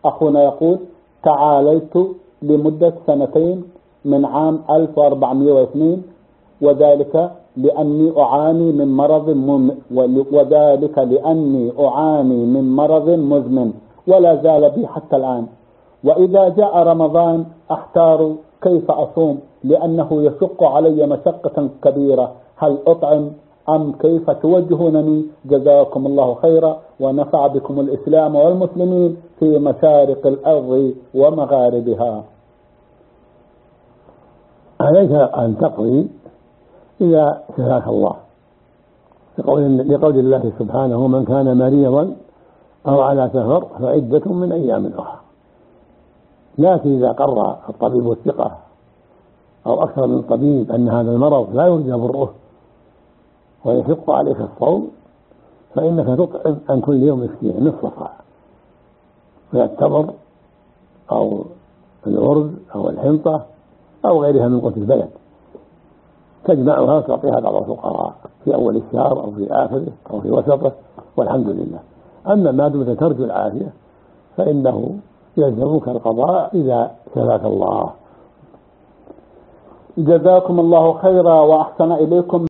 أخونا يقول: تعاليت لمدة 2 من عام 1402، وذلك لأني أعاني من مرض مزمن ولا زال بي حتى الآن. وإذا جاء رمضان أحتار كيف أصوم، لأنه يشق علي مشقة كبيرة. هل أطعم أم كيف توجهونني؟ جزاكم الله خيرا ونفع بكم الإسلام والمسلمين في مشارق الأرض ومغاربها. عليك أن تقضي إذا شفاك الله، لقول الله سبحانه: من كان مريضا أو على سفر فعدة من أيام أخرى. لكن إذا قرر الطبيب الثقة أو أكثر من طبيب أن هذا المرض لا يرجى بره ويشق عليك الصوم، فإنك تطعم عن كل يوم مسكين نصف صاع من التمر أو الأرز أو الحنطة أو غيرها من قوت البلد، تجمعها وتعطيها بعض الفقراء في أول الشهر أو في آخره أو في وسطه، والحمد لله. أما ما دمت ترجو العافية فإنه يلزمك القضاء إذا شفاك الله. جزاكم الله خيرا وأحسن إليكم.